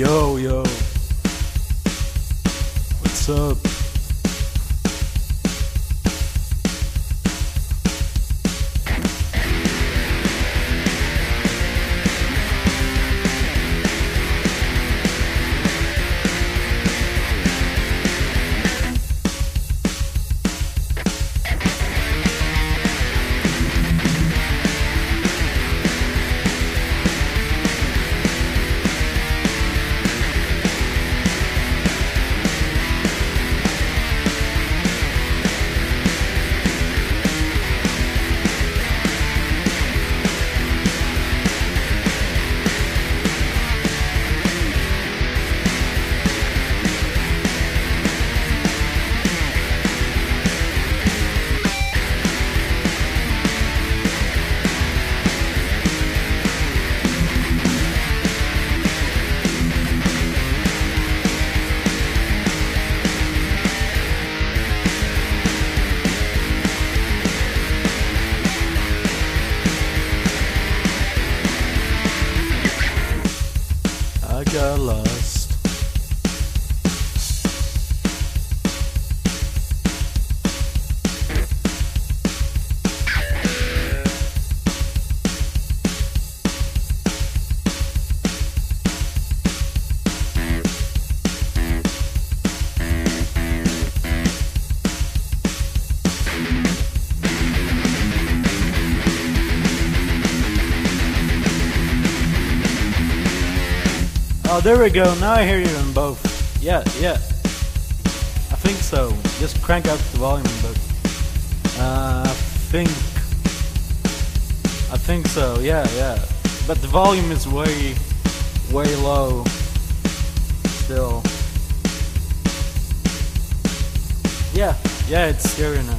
Yo, yo. What's up? I got lost. Oh, there we go. Now I hear you in both. Yeah. I think so. Just crank up the volume a bit. I think so. Yeah. But the volume is way low. Still. Yeah. It's stereo now.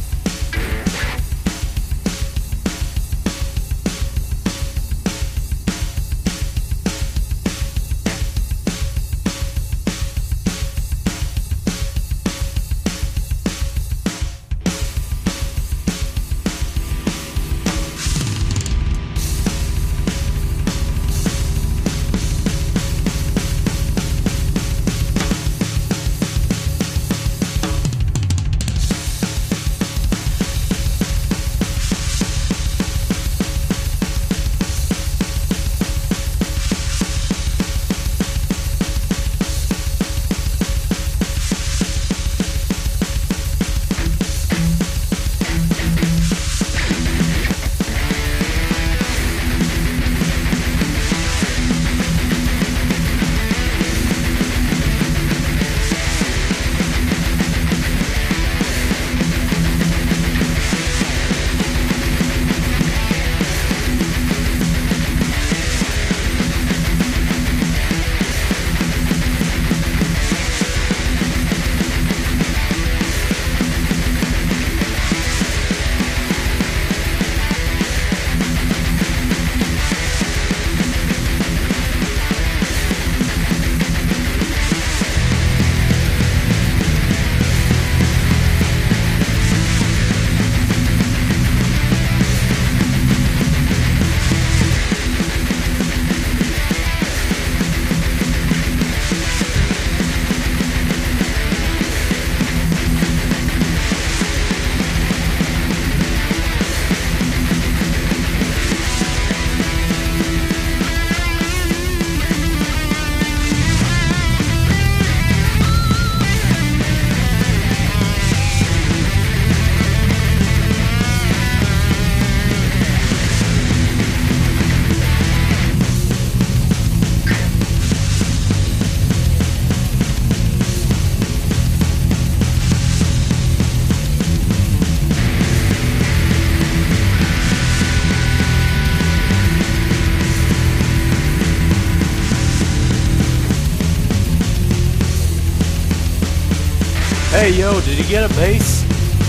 Hey yo, did you get a bass?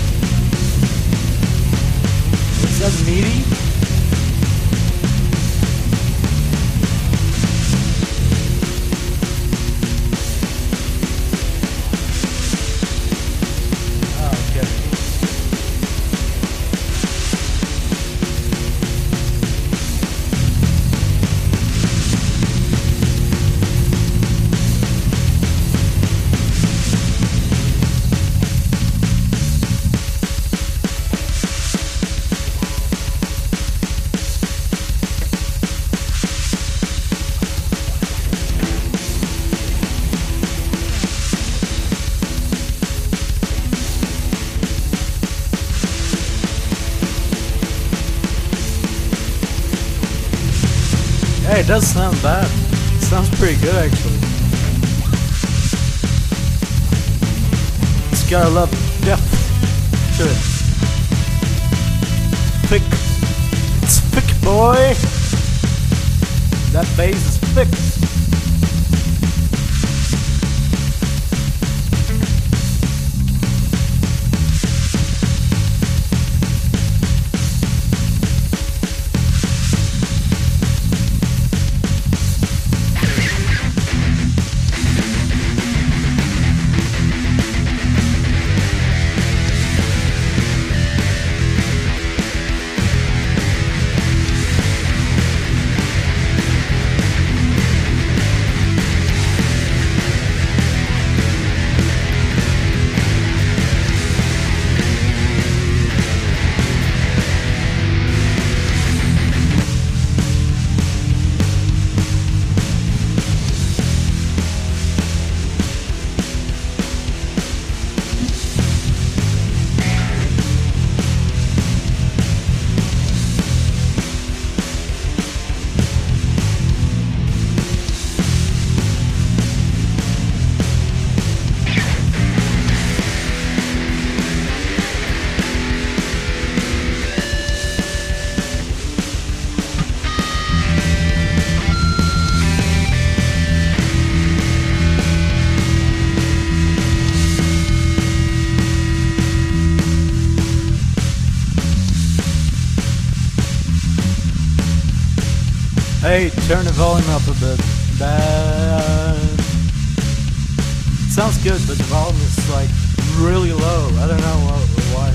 Is that meaty? Hey, it does sound bad. It sounds pretty good actually. It's got a lot of depth to it. Thick. It's thick, boy. That bass is thick. Hey, turn the volume up a bit. It sounds good, but the volume is like really low. I don't know why.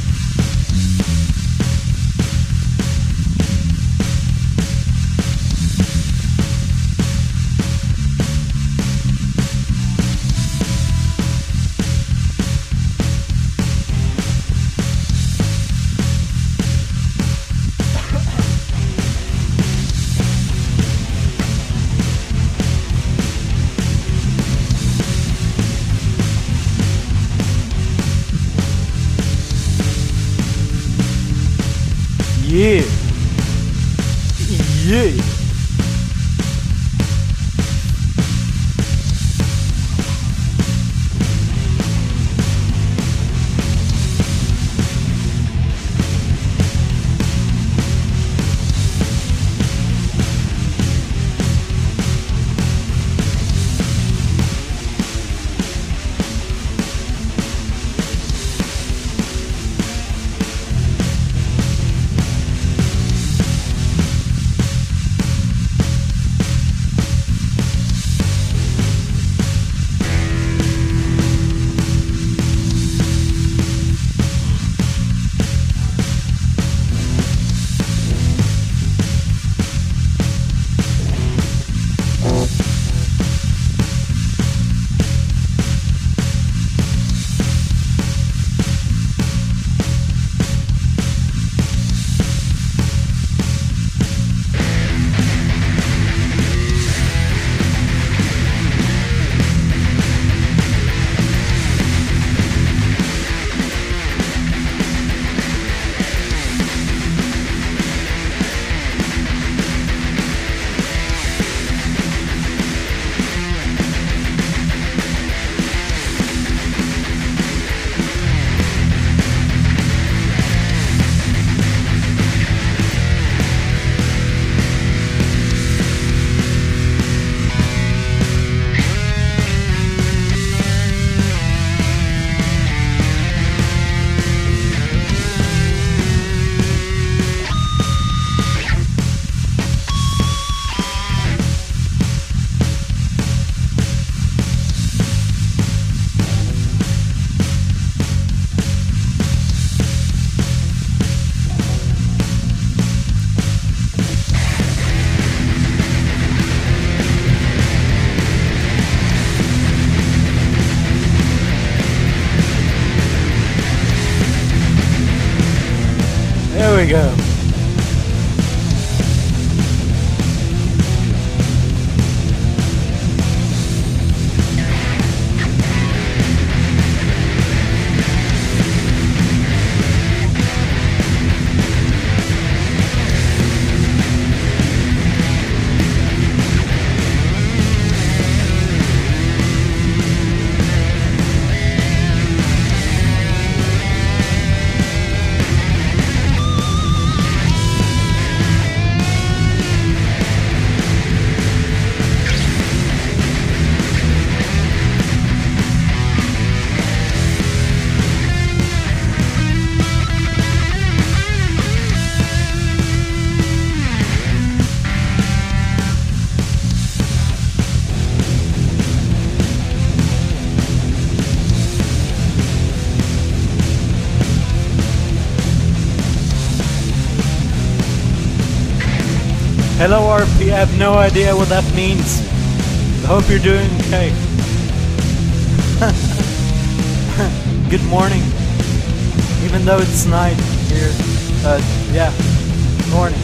Yeah. Yeah. There we go. Hello RP, I have no idea what that means. I hope you're doing okay. Good morning. Even though it's night here. Yeah. Morning.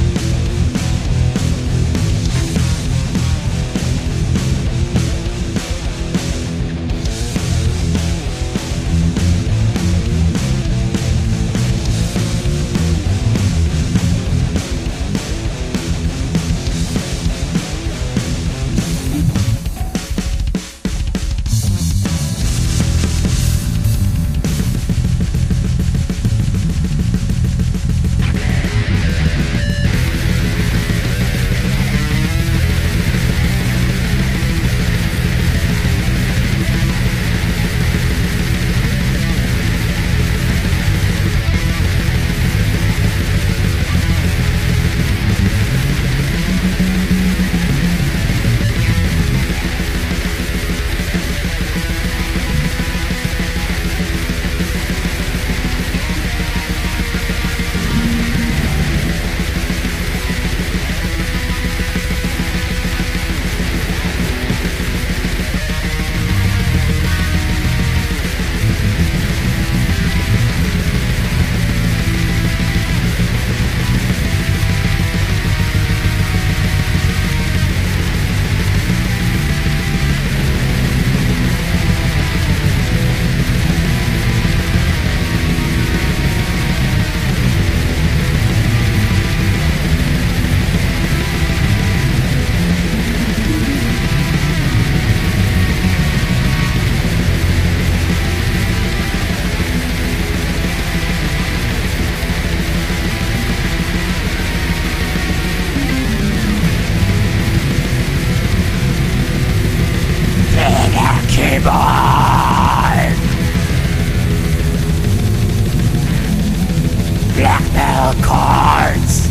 Black metal chords.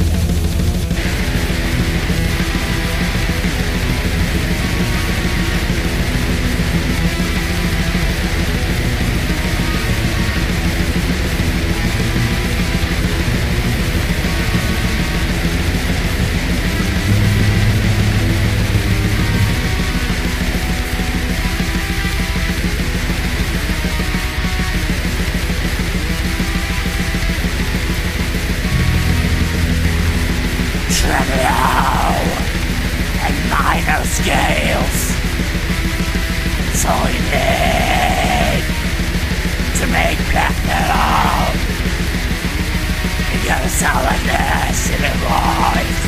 Tremolo and minor scales. It's all you need to make black metal. You gotta sound like this in your voice.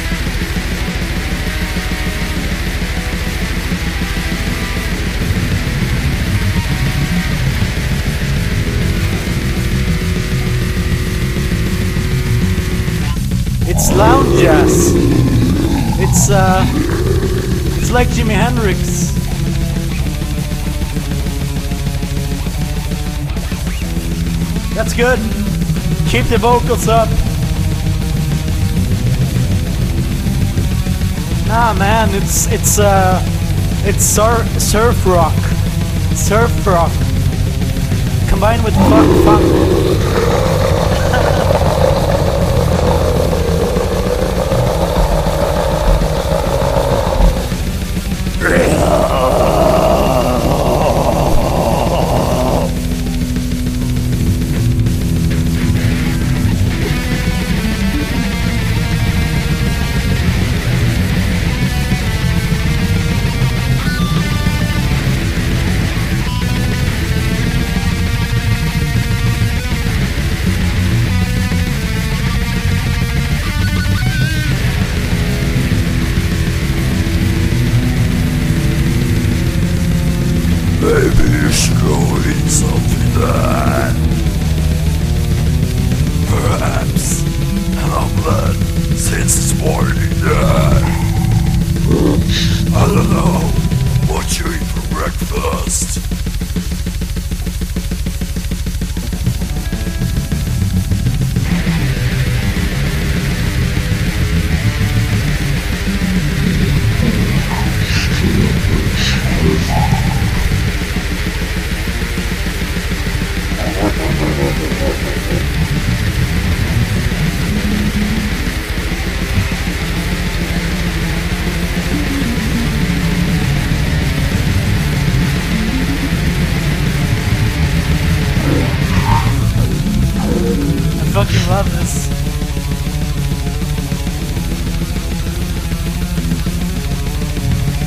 It's lounge jazz. It's like Jimi Hendrix. That's good. Keep the vocals up. Nah, man, it's surf rock. Surf rock combined with funk. Maybe you should go eat something then. Perhaps an omelette, since it's morning then. I don't know what you eat for breakfast.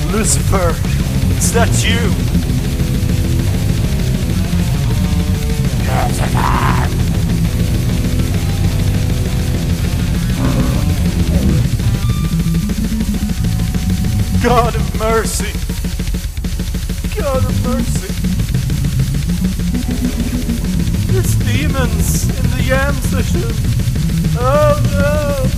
Lucifer, is that you? God of mercy! God of mercy! There's demons in the jam session! Oh no!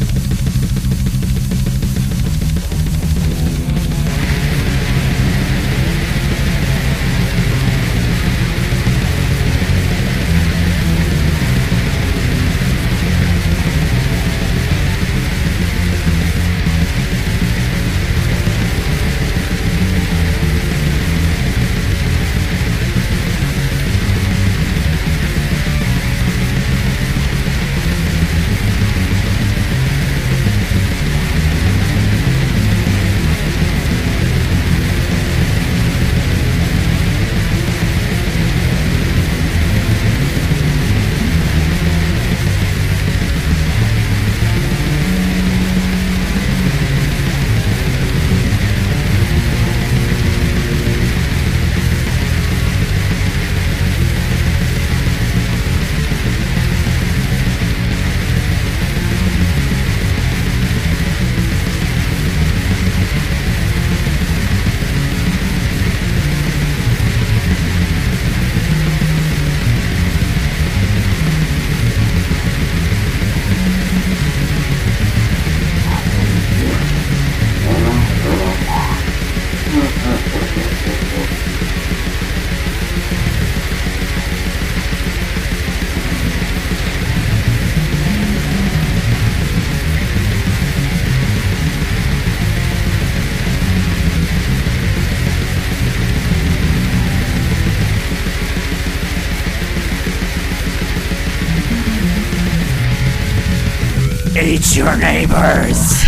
Eat your neighbors!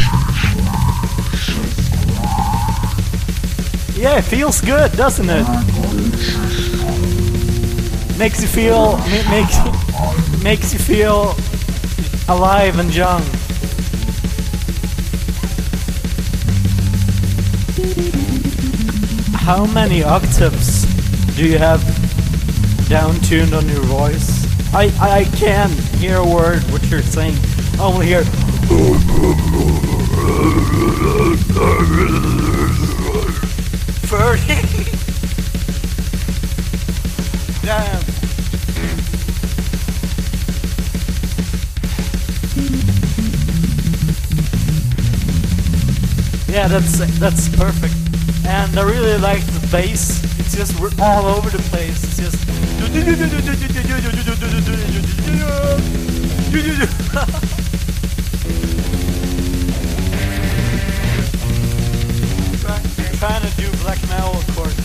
Yeah, it feels good, doesn't it? Makes you feel makes you feel alive and young. How many octaves do you have down tuned on your voice? I can't hear a word what you're saying. I only hear 30. Damn. Yeah, that's perfect. And I really like the bass. It's just all over the place. It's just trying to do black metal chords.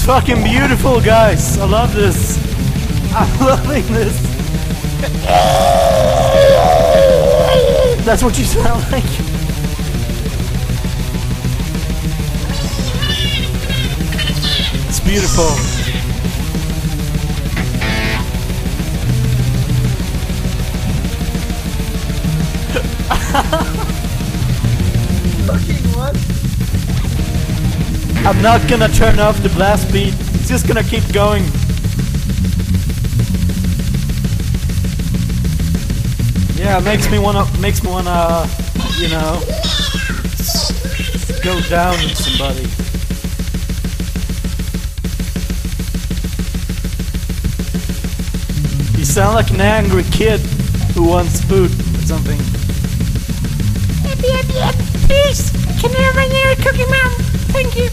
fucking beautiful, guys. I love this. I'm loving this. That's what you sound like. It's beautiful. Fucking what? I'm not gonna turn off the blast beat. It's just gonna keep going. Yeah, it makes me wanna, you know, go down on somebody. You sound like an angry kid who wants food or something. Yep. Please, can I have another Cookie Mom? Thank you.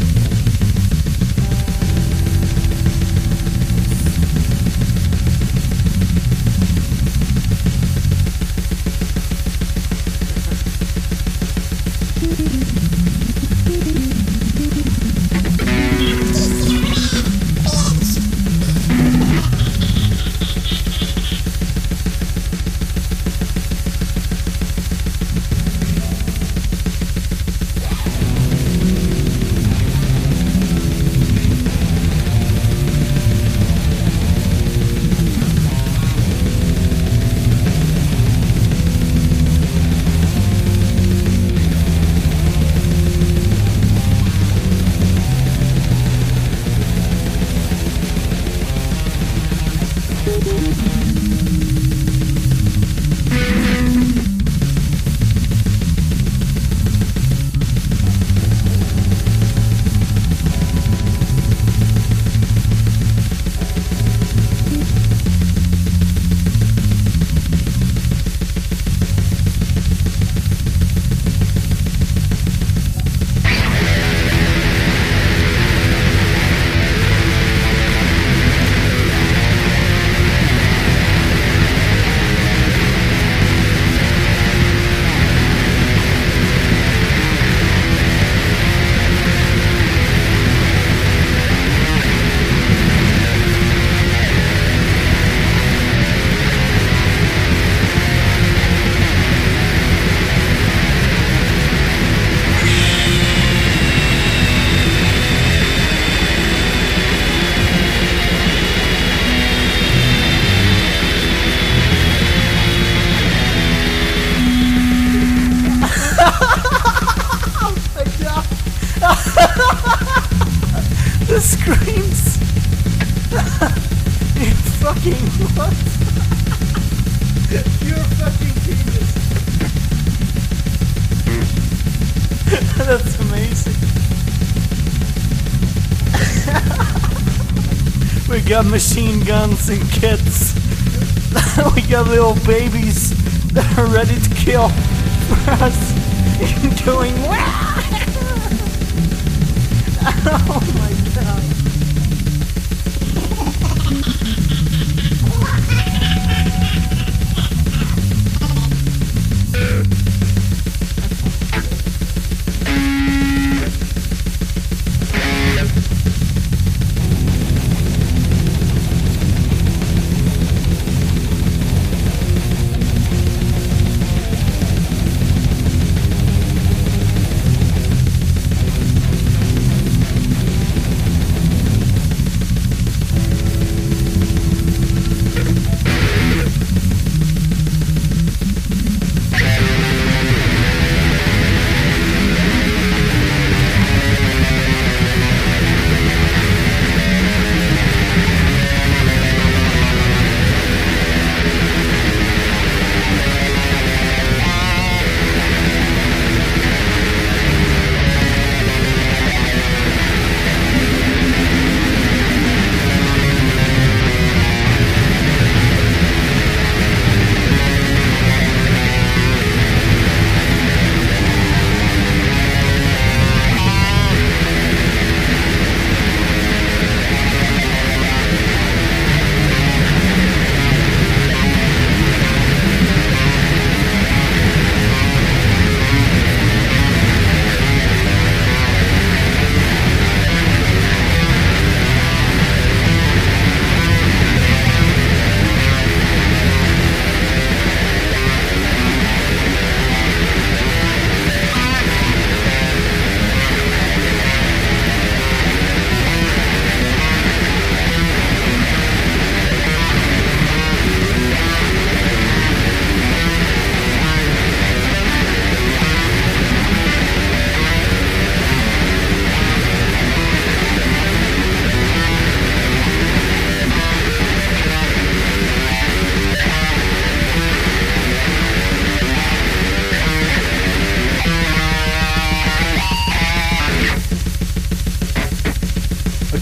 The screams! You fucking what? You're a fucking genius! That's amazing. We got machine guns and kits. We got little babies that are ready to kill for us. Going oh my god.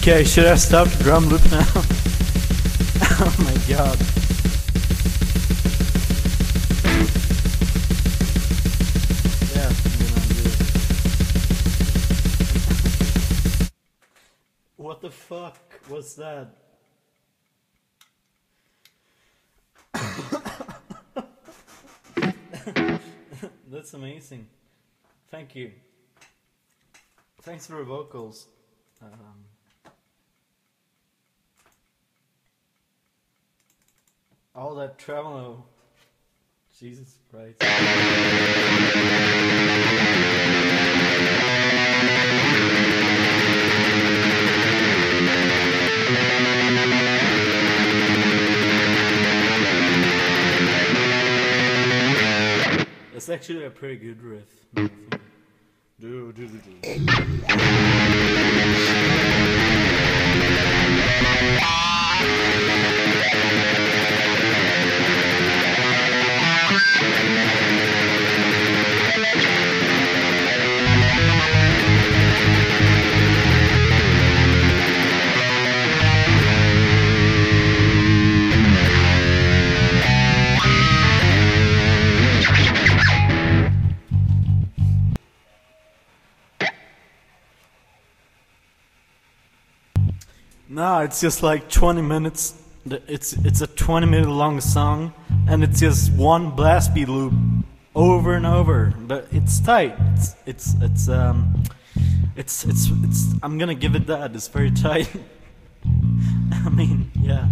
Okay, should I stop the drum loop now? Oh my god. Yeah, I'm gonna undo it. What the fuck was that? That's amazing. Thank you. Thanks for the vocals. All that tremolo. Jesus Christ. That's actually a pretty good riff. Do. No, it's just like 20 minutes. It's a 20-minute long song, and it's just one blast beat loop over and over. But it's tight. It's I'm gonna give it that. It's very tight. I mean, yeah.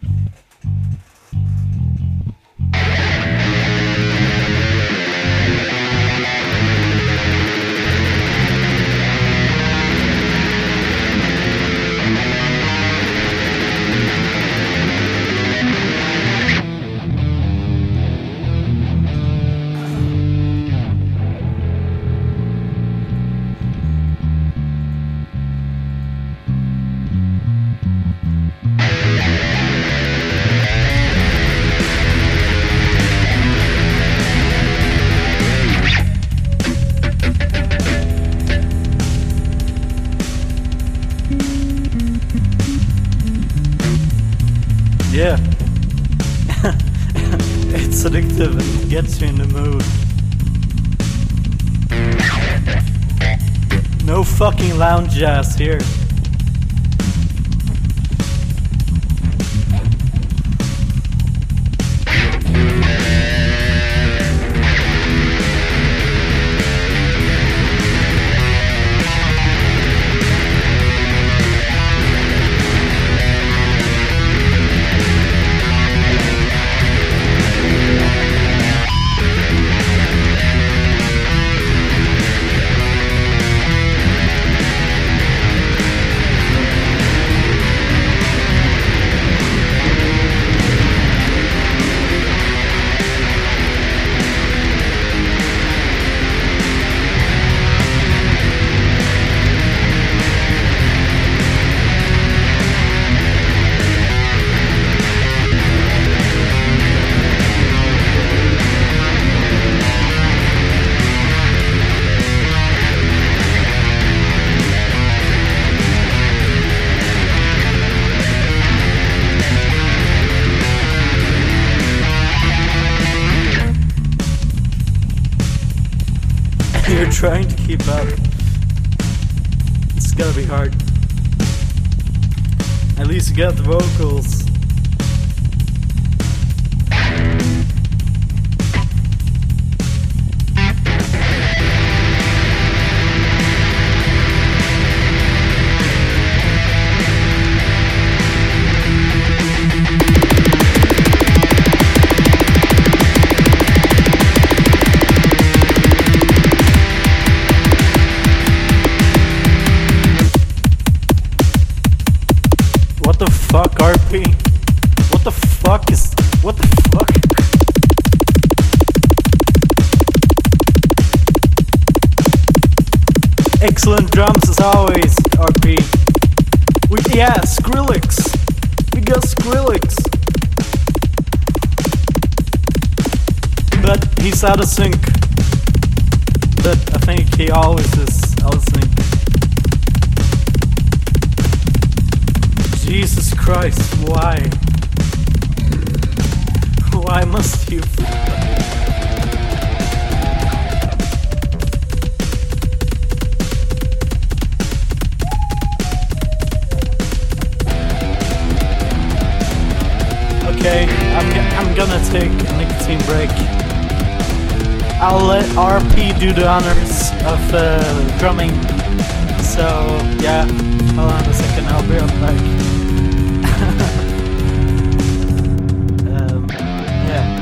Yeah. It's addictive and it gets you in the mood. No fucking lounge jazz here. You're trying to keep up. It's gotta be hard. At least you got the vocals. What the fuck, RP? What the fuck is... What the fuck? Excellent drums as always, RP. Yeah, Skrillex. We got Skrillex. But he's out of sync. But I think he always is out of sync. Jesus Christ, why? Why must you? Okay, I'm gonna take a nicotine break. I'll let RP do the honors of drumming. So yeah, hold on a second, I'll be right back. Yeah.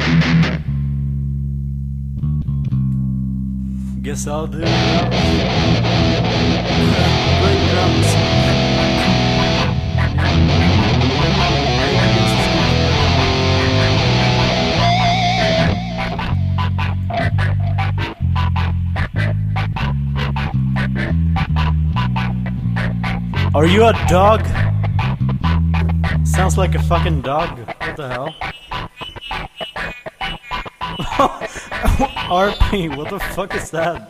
Guess I'll do it. Are you a dog? Sounds like a fucking dog. What the hell? RP, what the fuck is that?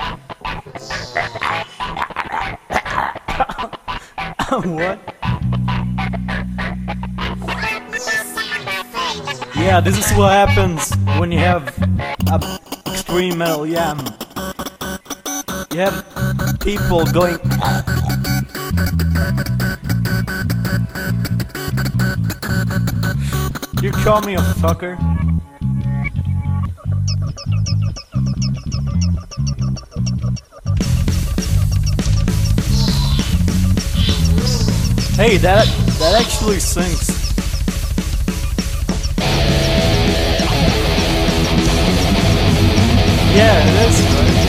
What? Yeah, this is what happens when you have a extreme metal yam. You have people going. You call me a fucker? Hey, that actually sinks. Yeah, it is, right?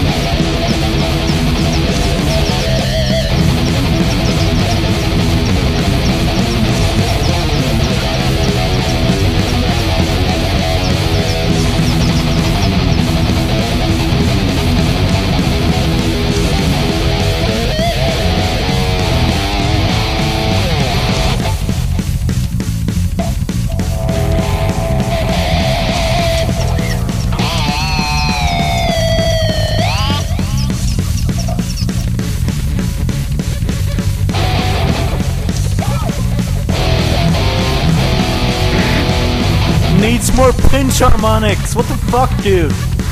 Needs more pinch harmonics. What the fuck, dude?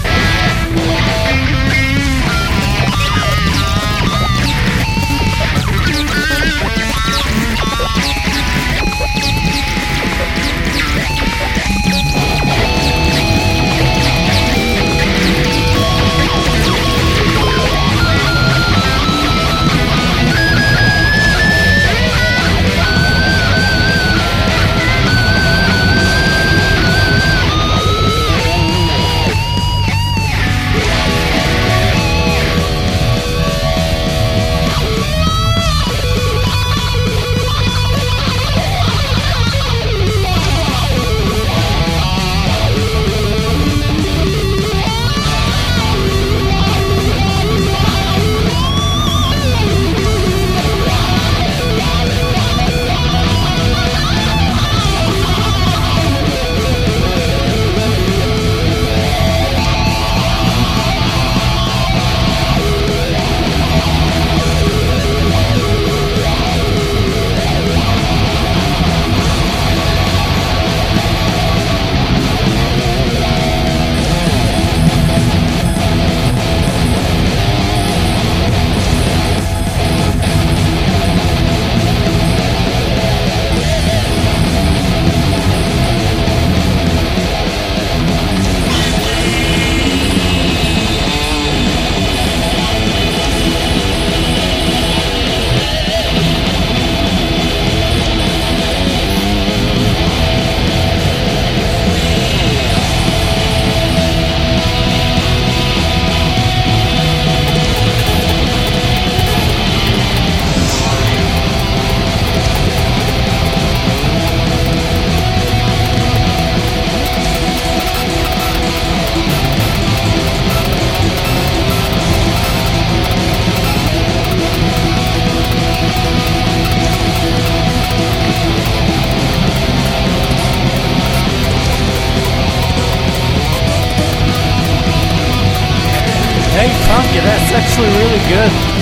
Hey, Funky, that's actually really good.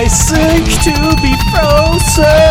seek to be frozen.